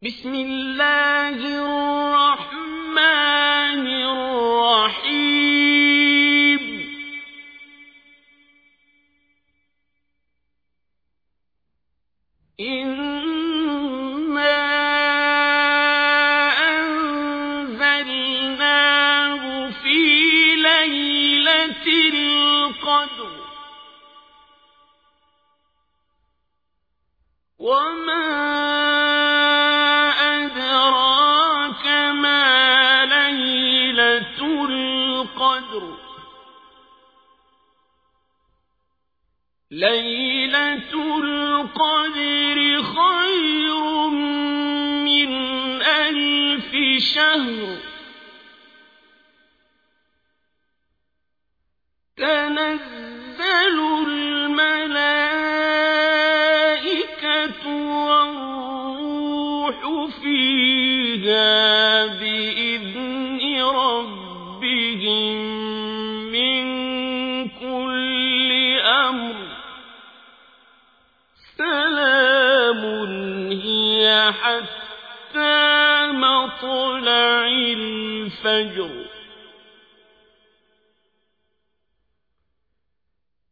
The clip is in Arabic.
بسم الله الرحمن الرحيم إنا أنزلناه في ليلة القدر وما أدراك ما ليلة القدر ليلة القدر خير من 1000 شهر تنزل الملائكة والروح فيها بإذن ربهم من كل أمر سلام هي حتى مطلع الفجر